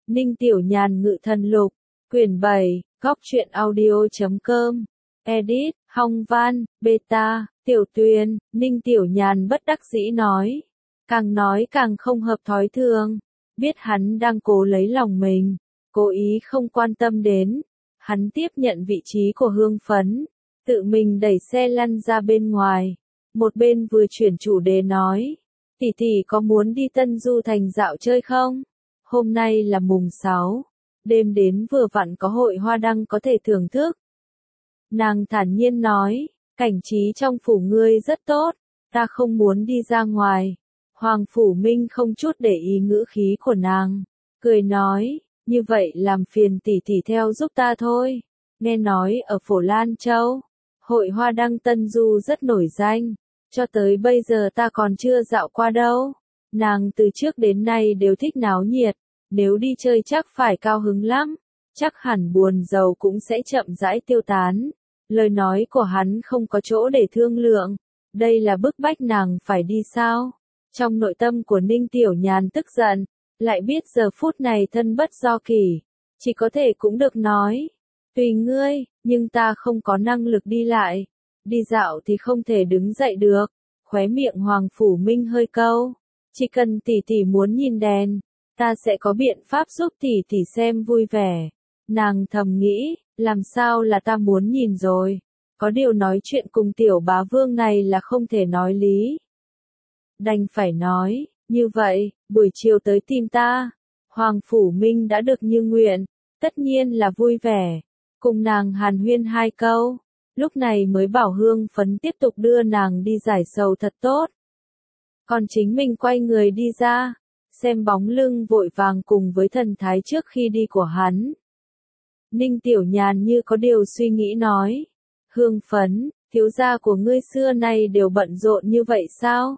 Ninh Tiểu Nhàn Ngự Thần Lục, quyển 7, góc truyện audio.com, edit, Hong Văn, beta, Tiểu Tuyền, Ninh Tiểu Nhàn bất đắc dĩ nói càng không hợp thói thường, biết hắn đang cố lấy lòng mình, cố ý không quan tâm đến, hắn tiếp nhận vị trí của Hương Phấn, tự mình đẩy xe lăn ra bên ngoài, một bên vừa chuyển chủ đề nói, tỷ tỷ có muốn đi Tân Du Thành dạo chơi không? Hôm nay là mùng 6, đêm đến vừa vặn có hội hoa đăng có thể thưởng thức. Nàng thản nhiên nói, cảnh trí trong phủ ngươi rất tốt, ta không muốn đi ra ngoài. Hoàng Phủ Minh không chút để ý ngữ khí của nàng, cười nói, như vậy làm phiền tỷ tỷ theo giúp ta thôi. Nghe nói ở Phổ Lan Châu, hội hoa đăng Tân Du rất nổi danh, cho tới bây giờ ta còn chưa dạo qua đâu. Nàng từ trước đến nay đều thích náo nhiệt, nếu đi chơi chắc phải cao hứng lắm, chắc hẳn buồn giàu cũng sẽ chậm rãi tiêu tán. Lời nói của hắn không có chỗ để thương lượng, đây là bức bách nàng phải đi sao? Trong nội tâm của Ninh Tiểu Nhàn tức giận, lại biết giờ phút này thân bất do kỷ, chỉ có thể cũng được nói, tùy ngươi, nhưng ta không có năng lực đi lại, đi dạo thì không thể đứng dậy được. Khóe miệng Hoàng Phủ Minh hơi câu, chỉ cần tỷ tỷ muốn nhìn đèn, ta sẽ có biện pháp giúp tỷ tỷ xem vui vẻ. Nàng thầm nghĩ, làm sao là ta muốn nhìn rồi, có điều nói chuyện cùng tiểu bá vương này là không thể nói lý. Đành phải nói, như vậy, buổi chiều tới tìm ta. Hoàng Phủ Minh đã được như nguyện, tất nhiên là vui vẻ, cùng nàng hàn huyên hai câu, lúc này mới bảo Hương Phấn tiếp tục đưa nàng đi giải sầu thật tốt. Còn chính mình quay người đi ra, xem bóng lưng vội vàng cùng với thần thái trước khi đi của hắn. Ninh Tiểu Nhàn như có điều suy nghĩ nói, Hương Phấn, thiếu gia của ngươi xưa nay đều bận rộn như vậy sao?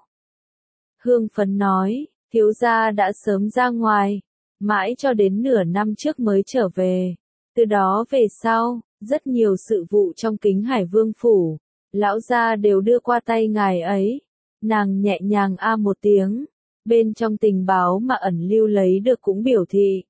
Hương Phấn nói, thiếu gia đã sớm ra ngoài, mãi cho đến nửa năm trước mới trở về. Từ đó về sau, rất nhiều sự vụ trong Kính Hải Vương phủ, lão gia đều đưa qua tay ngài ấy. Nàng nhẹ nhàng một tiếng, bên trong tình báo mà ẩn lưu lấy được cũng biểu thị.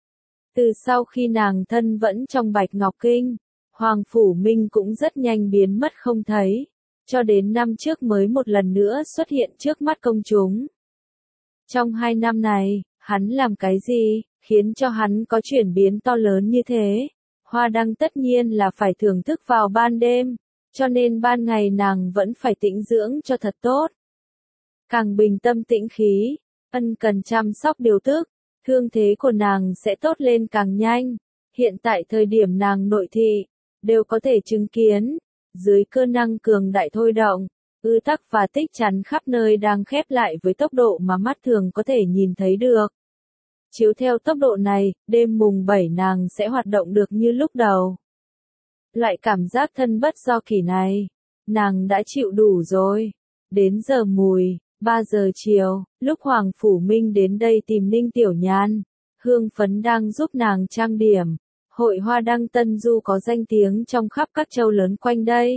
Từ sau khi nàng thân vẫn trong Bạch Ngọc Kinh, Hoàng Phủ Minh cũng rất nhanh biến mất không thấy, cho đến năm trước mới một lần nữa xuất hiện trước mắt công chúng. Trong 2 năm này, hắn làm cái gì, khiến cho hắn có chuyển biến to lớn như thế? Hoa đăng tất nhiên là phải thưởng thức vào ban đêm, cho nên ban ngày nàng vẫn phải tĩnh dưỡng cho thật tốt. Càng bình tâm tĩnh khí, ân cần chăm sóc điều tức, thương thế của nàng sẽ tốt lên càng nhanh. Hiện tại thời điểm nàng nội thị, đều có thể chứng kiến, dưới cơ năng cường đại thôi động, ư tắc và tích chắn khắp nơi đang khép lại với tốc độ mà mắt thường có thể nhìn thấy được. Chiếu theo tốc độ này, đêm mùng 7 nàng sẽ hoạt động được như lúc đầu. Loại cảm giác thân bất do kỷ này, nàng đã chịu đủ rồi. Đến giờ mùi, 3 giờ chiều, lúc Hoàng Phủ Minh đến đây tìm Ninh Tiểu Nhàn, Hương Phấn đang giúp nàng trang điểm. Hội hoa đăng Tân Du có danh tiếng trong khắp các châu lớn quanh đây.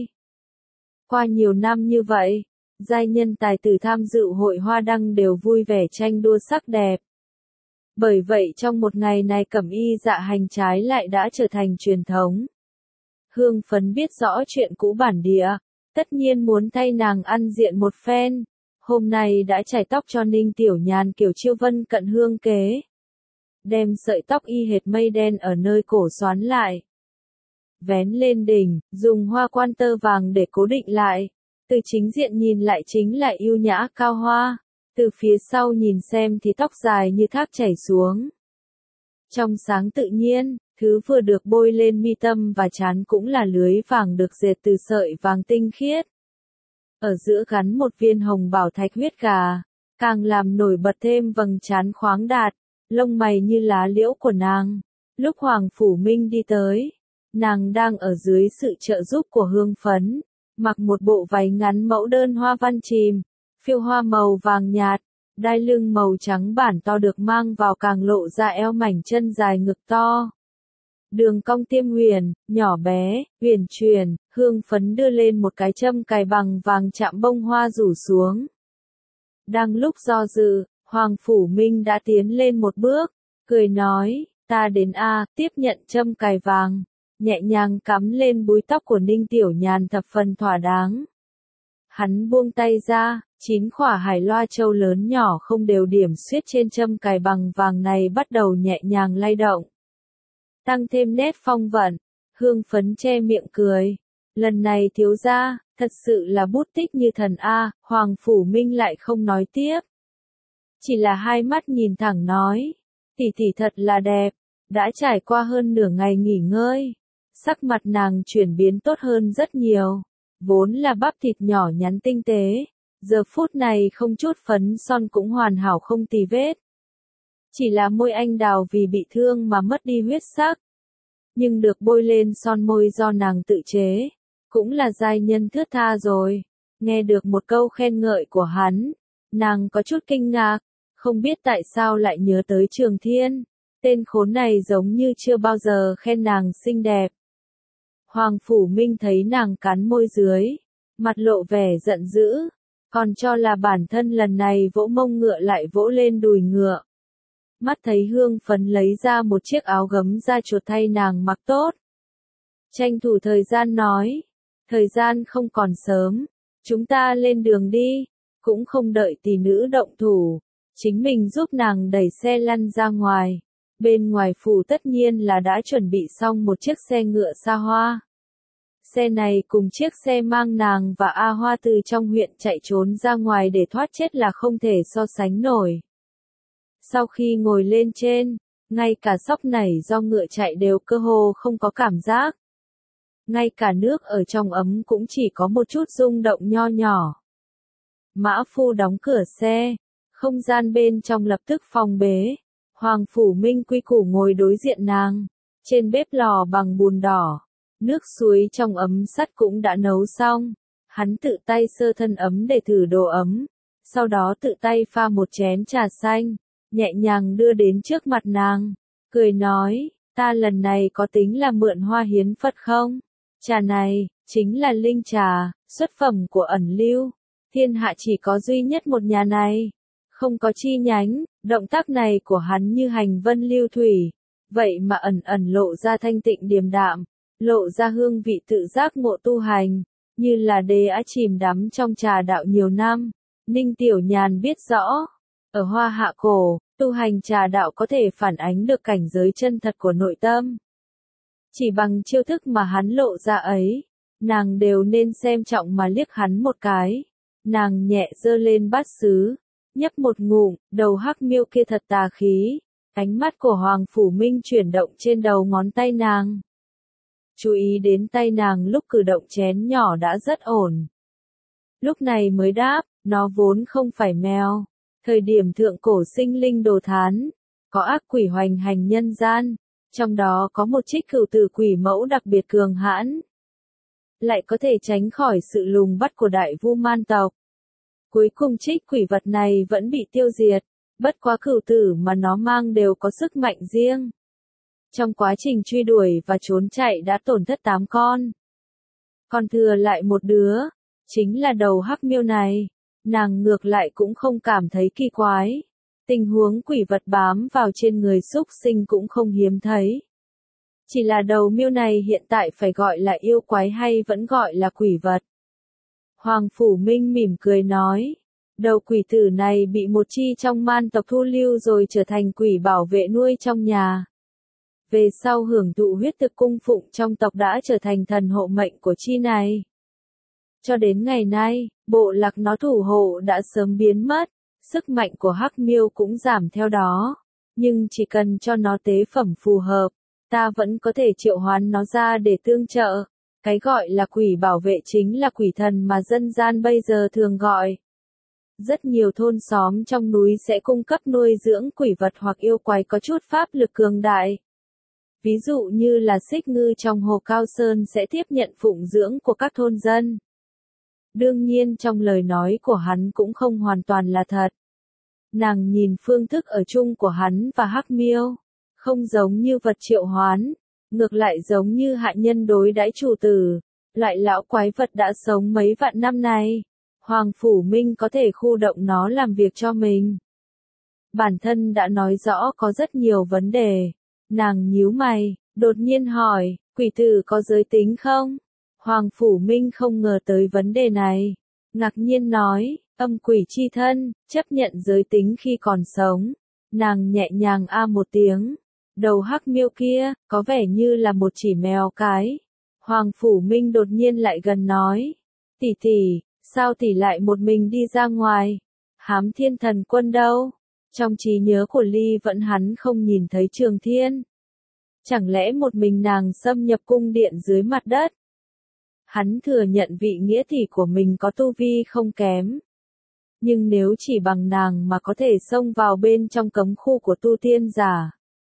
Qua nhiều năm như vậy, giai nhân tài tử tham dự hội hoa đăng đều vui vẻ tranh đua sắc đẹp. Bởi vậy trong một ngày này cẩm y dạ hành trái lại đã trở thành truyền thống. Hương Phấn biết rõ chuyện cũ bản địa, tất nhiên muốn thay nàng ăn diện một phen. Hôm nay đã chải tóc cho Ninh Tiểu Nhàn kiểu Chiêu Vân cận hương kế. Đem sợi tóc y hệt mây đen ở nơi cổ xoắn lại. Vén lên đỉnh, dùng hoa quan tơ vàng để cố định lại. Từ chính diện nhìn lại chính là yêu nhã cao hoa. Từ phía sau nhìn xem thì tóc dài như thác chảy xuống. Trong sáng tự nhiên, thứ vừa được bôi lên mi tâm và trán cũng là lưới vàng được dệt từ sợi vàng tinh khiết. Ở giữa gắn một viên hồng bảo thạch huyết gà, càng làm nổi bật thêm vầng trán khoáng đạt, lông mày như lá liễu của nàng. Lúc Hoàng Phủ Minh đi tới, nàng đang ở dưới sự trợ giúp của Hương Phấn, mặc một bộ váy ngắn mẫu đơn hoa văn chìm, phiêu hoa màu vàng nhạt, đai lưng màu trắng bản to được mang vào càng lộ ra eo mảnh chân dài ngực to. Đường cong tiêm huyền, nhỏ bé, huyền chuyển, Hương Phấn đưa lên một cái châm cài bằng vàng chạm bông hoa rủ xuống. Đang lúc do dự, Hoàng Phủ Minh đã tiến lên một bước, cười nói, Ta đến a, tiếp nhận châm cài vàng, nhẹ nhàng cắm lên búi tóc của Ninh Tiểu Nhàn thập phần thỏa đáng. Hắn buông tay ra, 9 khỏa hải loa châu lớn nhỏ không đều điểm xuyết trên châm cài bằng vàng này bắt đầu nhẹ nhàng lay động. Tăng thêm nét phong vận, Hương Phấn che miệng cười. Lần này thiếu gia, thật sự là bút tích như thần a. Hoàng Phủ Minh lại không nói tiếp. Chỉ là hai mắt nhìn thẳng nói, tỷ tỷ thật là đẹp. Đã trải qua hơn nửa ngày nghỉ ngơi, sắc mặt nàng chuyển biến tốt hơn rất nhiều. Vốn là bắp thịt nhỏ nhắn tinh tế, giờ phút này không chút phấn son cũng hoàn hảo không tì vết. Chỉ là môi anh đào vì bị thương mà mất đi huyết sắc. Nhưng được bôi lên son môi do nàng tự chế, cũng là giai nhân thướt tha rồi. Nghe được một câu khen ngợi của hắn, nàng có chút kinh ngạc, không biết tại sao lại nhớ tới Trường Thiên. Tên khốn này giống như chưa bao giờ khen nàng xinh đẹp. Hoàng Phủ Minh thấy nàng cắn môi dưới, mặt lộ vẻ giận dữ, còn cho là bản thân lần này vỗ mông ngựa lại vỗ lên đùi ngựa. Mắt thấy Hương Phấn lấy ra một chiếc áo gấm da chuột thay nàng mặc tốt. Tranh thủ thời gian nói, thời gian không còn sớm, chúng ta lên đường đi, cũng không đợi tỷ nữ động thủ, chính mình giúp nàng đẩy xe lăn ra ngoài. Bên ngoài phủ tất nhiên là đã chuẩn bị xong một chiếc xe ngựa xa hoa. Xe này cùng chiếc xe mang nàng và A Hoa từ trong huyện chạy trốn ra ngoài để thoát chết là không thể so sánh nổi. Sau khi ngồi lên trên, ngay cả sóc nảy do ngựa chạy đều cơ hồ không có cảm giác. Ngay cả nước ở trong ấm cũng chỉ có một chút rung động nho nhỏ. Mã phu đóng cửa xe, không gian bên trong lập tức phong bế. Hoàng Phủ Minh quy củ ngồi đối diện nàng, trên bếp lò bằng bùn đỏ, nước suối trong ấm sắt cũng đã nấu xong, hắn tự tay sơ thân ấm để thử độ ấm, sau đó tự tay pha một chén trà xanh, nhẹ nhàng đưa đến trước mặt nàng, cười nói, ta lần này có tính là mượn hoa hiến Phật không? Trà này, chính là linh trà, xuất phẩm của Ẩn Lưu, thiên hạ chỉ có duy nhất một nhà này. Không có chi nhánh, động tác này của hắn như hành vân lưu thủy, vậy mà ẩn ẩn lộ ra thanh tịnh điềm đạm, lộ ra hương vị tự giác ngộ tu hành, như là đế đã chìm đắm trong trà đạo nhiều năm. Ninh Tiểu Nhàn biết rõ, ở Hoa Hạ cổ, tu hành trà đạo có thể phản ánh được cảnh giới chân thật của nội tâm. Chỉ bằng chiêu thức mà hắn lộ ra ấy, nàng đều nên xem trọng mà liếc hắn một cái. Nàng nhẹ giơ lên bát sứ, nhấp một ngụm, đầu hắc miêu kia thật tà khí. Ánh mắt của Hoàng Phủ Minh chuyển động trên đầu ngón tay nàng. Chú ý đến tay nàng lúc cử động chén nhỏ đã rất ổn. Lúc này mới đáp, nó vốn không phải mèo. Thời điểm thượng cổ sinh linh đồ thán, có ác quỷ hoành hành nhân gian, trong đó có một trích cửu tử quỷ mẫu đặc biệt cường hãn. Lại có thể tránh khỏi sự lùng bắt của đại vu man tộc. Cuối cùng trích quỷ vật này vẫn bị tiêu diệt, bất quá cửu tử mà nó mang đều có sức mạnh riêng. Trong quá trình truy đuổi và trốn chạy đã tổn thất 8 con. Còn thừa lại một đứa, chính là đầu hắc miêu này. Nàng ngược lại cũng không cảm thấy kỳ quái. Tình huống quỷ vật bám vào trên người súc sinh cũng không hiếm thấy. Chỉ là đầu miêu này hiện tại phải gọi là yêu quái hay vẫn gọi là quỷ vật. Hoàng Phủ Minh mỉm cười nói, đầu quỷ tử này bị một chi trong man tộc thu lưu rồi trở thành quỷ bảo vệ nuôi trong nhà. Về sau hưởng thụ huyết thực cung phụng trong tộc đã trở thành thần hộ mệnh của chi này. Cho đến ngày nay, bộ lạc nó thủ hộ đã sớm biến mất, sức mạnh của hắc miêu cũng giảm theo đó. Nhưng chỉ cần cho nó tế phẩm phù hợp, ta vẫn có thể triệu hoán nó ra để tương trợ. Cái gọi là quỷ bảo vệ chính là quỷ thần mà dân gian bây giờ thường gọi. Rất nhiều thôn xóm trong núi sẽ cung cấp nuôi dưỡng quỷ vật hoặc yêu quái có chút pháp lực cường đại. Ví dụ như là Xích Ngư trong Hồ Cao Sơn sẽ tiếp nhận phụng dưỡng của các thôn dân. Đương nhiên trong lời nói của hắn cũng không hoàn toàn là thật. Nàng nhìn phương thức ở chung của hắn và hắc miêu, không giống như vật triệu hoán, ngược lại giống như hạ nhân đối đãi chủ tử, loại lão quái vật đã sống mấy vạn năm này. Hoàng Phủ Minh có thể khu động nó làm việc cho mình. Bản thân đã nói rõ có rất nhiều vấn đề, Nàng nhíu mày, đột nhiên hỏi, quỷ tử có giới tính không? Hoàng Phủ Minh không ngờ tới vấn đề này. Ngạc nhiên nói, âm quỷ chi thân, chấp nhận giới tính khi còn sống. Nàng nhẹ nhàng a một tiếng. Đầu hắc miêu kia, có vẻ như là một chỉ mèo cái. Hoàng Phủ Minh đột nhiên lại gần nói. Tỷ tỷ, sao tỷ lại một mình đi ra ngoài? Hám Thiên Thần Quân đâu? Trong trí nhớ của Ly Vẫn hắn không nhìn thấy Trường Thiên. Chẳng lẽ một mình nàng xâm nhập cung điện dưới mặt đất? Hắn thừa nhận vị nghĩa tỷ của mình có tu vi không kém. Nhưng nếu chỉ bằng nàng mà có thể xông vào bên trong cấm khu của tu tiên giả.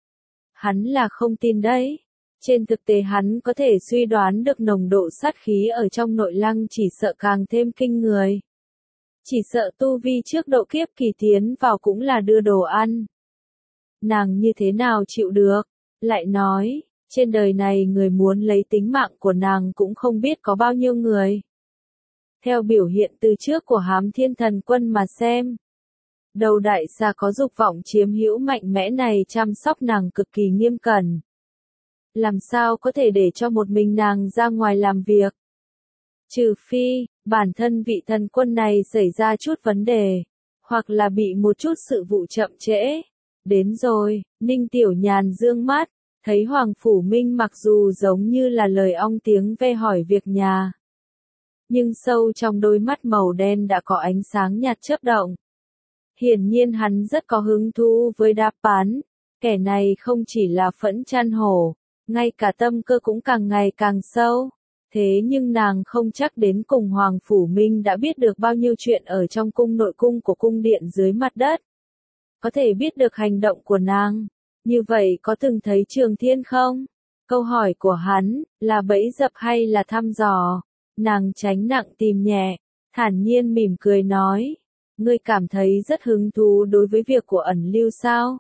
Hắn là không tin đấy. Trên thực tế hắn có thể suy đoán được nồng độ sát khí ở trong nội lăng chỉ sợ càng thêm kinh người. Chỉ sợ tu vi trước độ kiếp kỳ tiến vào cũng là đưa đồ ăn. Nàng như thế nào chịu được? Lại nói, trên đời này người muốn lấy tính mạng của nàng cũng không biết có bao nhiêu người. Theo biểu hiện từ trước của Hám Thiên Thần Quân mà xem. Đầu đại xà có dục vọng chiếm hữu mạnh mẽ này chăm sóc nàng cực kỳ nghiêm cẩn. Làm sao có thể để cho một mình nàng ra ngoài làm việc? Trừ phi, bản thân vị thần quân này xảy ra chút vấn đề, hoặc là bị một chút sự vụ chậm trễ. Đến rồi, Ninh Tiểu Nhàn dương mắt, thấy Hoàng Phủ Minh mặc dù giống như là lời ong tiếng ve hỏi việc nhà. Nhưng sâu trong đôi mắt màu đen đã có ánh sáng nhạt chớp động. Hiển nhiên hắn rất có hứng thú với đáp án, kẻ này không chỉ là phẫn chăn hổ, ngay cả tâm cơ cũng càng ngày càng sâu. Thế nhưng nàng không chắc đến cùng Hoàng Phủ Minh đã biết được bao nhiêu chuyện ở trong cung nội cung của cung điện dưới mặt đất. Có thể biết được hành động của nàng. Như vậy có từng thấy Trường Thiên không? Câu hỏi của hắn, là bẫy dập hay là thăm dò? Nàng tránh nặng tìm nhẹ, thản nhiên mỉm cười nói. Ngươi cảm thấy rất hứng thú đối với việc của ẩn lưu sao?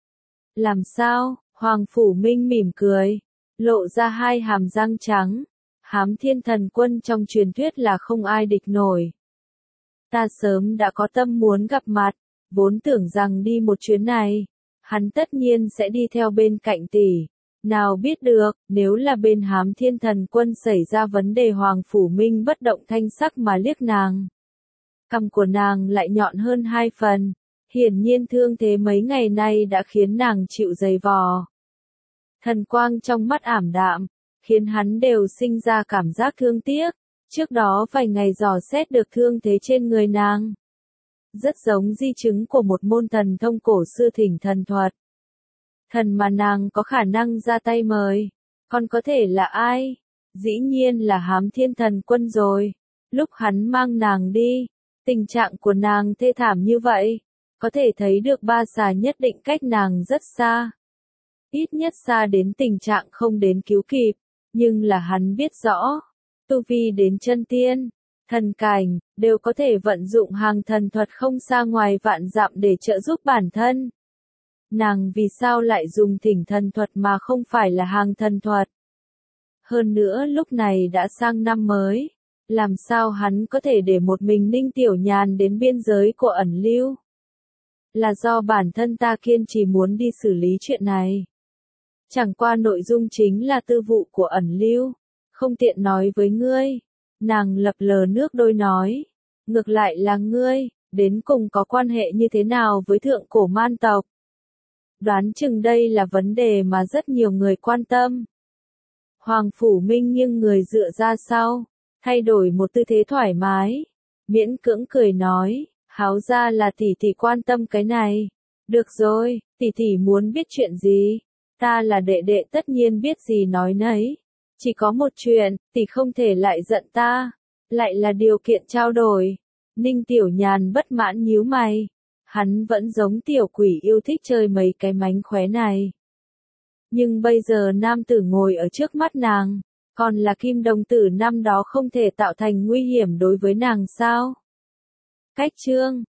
Làm sao? Hoàng Phủ Minh mỉm cười, lộ ra hai hàm răng trắng. Hám Thiên Thần Quân trong truyền thuyết là không ai địch nổi. Ta sớm đã có tâm muốn gặp mặt, vốn tưởng rằng đi một chuyến này, hắn tất nhiên sẽ đi theo bên cạnh tỷ. Nào biết được, nếu là bên Hám Thiên Thần Quân xảy ra vấn đề Hoàng Phủ Minh bất động thanh sắc mà liếc nàng. Cằm của nàng lại nhọn hơn 2 phần, hiển nhiên thương thế mấy ngày nay đã khiến nàng chịu dày vò. Thần quang trong mắt ảm đạm, khiến hắn đều sinh ra cảm giác thương tiếc. Trước đó vài ngày dò xét được thương thế trên người nàng. Rất giống di chứng của một môn thần thông cổ xưa thỉnh thần thuật. Thần mà nàng có khả năng ra tay mời. Còn có thể là ai? Dĩ nhiên là Hám Thiên Thần Quân rồi. Lúc hắn mang nàng đi, tình trạng của nàng thê thảm như vậy. Có thể thấy được ba xà nhất định cách nàng rất xa. Ít nhất xa đến tình trạng không đến cứu kịp. Nhưng là hắn biết rõ. Tu vi đến chân tiên, thần cảnh, đều có thể vận dụng hàng thần thuật không xa ngoài vạn dặm để trợ giúp bản thân. Nàng vì sao lại dùng thỉnh thần thuật mà không phải là hàng thần thuật? Hơn nữa lúc này đã sang năm mới, làm sao hắn có thể để một mình Ninh Tiểu Nhàn đến biên giới của ẩn lưu? Là do bản thân ta kiên trì muốn đi xử lý chuyện này. Chẳng qua nội dung chính là tư vụ của ẩn lưu. Không tiện nói với ngươi. Nàng lập lờ nước đôi nói. Ngược lại là ngươi, đến cùng có quan hệ như thế nào với thượng cổ man tộc? Đoán chừng đây là vấn đề mà rất nhiều người quan tâm. Hoàng Phủ Minh nghiêng người dựa ra sau, thay đổi một tư thế thoải mái. Miễn cưỡng cười nói, háo ra là tỷ tỷ quan tâm cái này. Được rồi, tỷ tỷ muốn biết chuyện gì? Ta là đệ đệ tất nhiên biết gì nói nấy. Chỉ có một chuyện, tỷ không thể lại giận ta. Lại là điều kiện trao đổi. Ninh Tiểu Nhàn bất mãn nhíu mày. Hắn vẫn giống tiểu quỷ yêu thích chơi mấy cái mánh khóe này. Nhưng bây giờ nam tử ngồi ở trước mắt nàng, còn là kim đồng tử năm đó không thể tạo thành nguy hiểm đối với nàng sao? Cách chương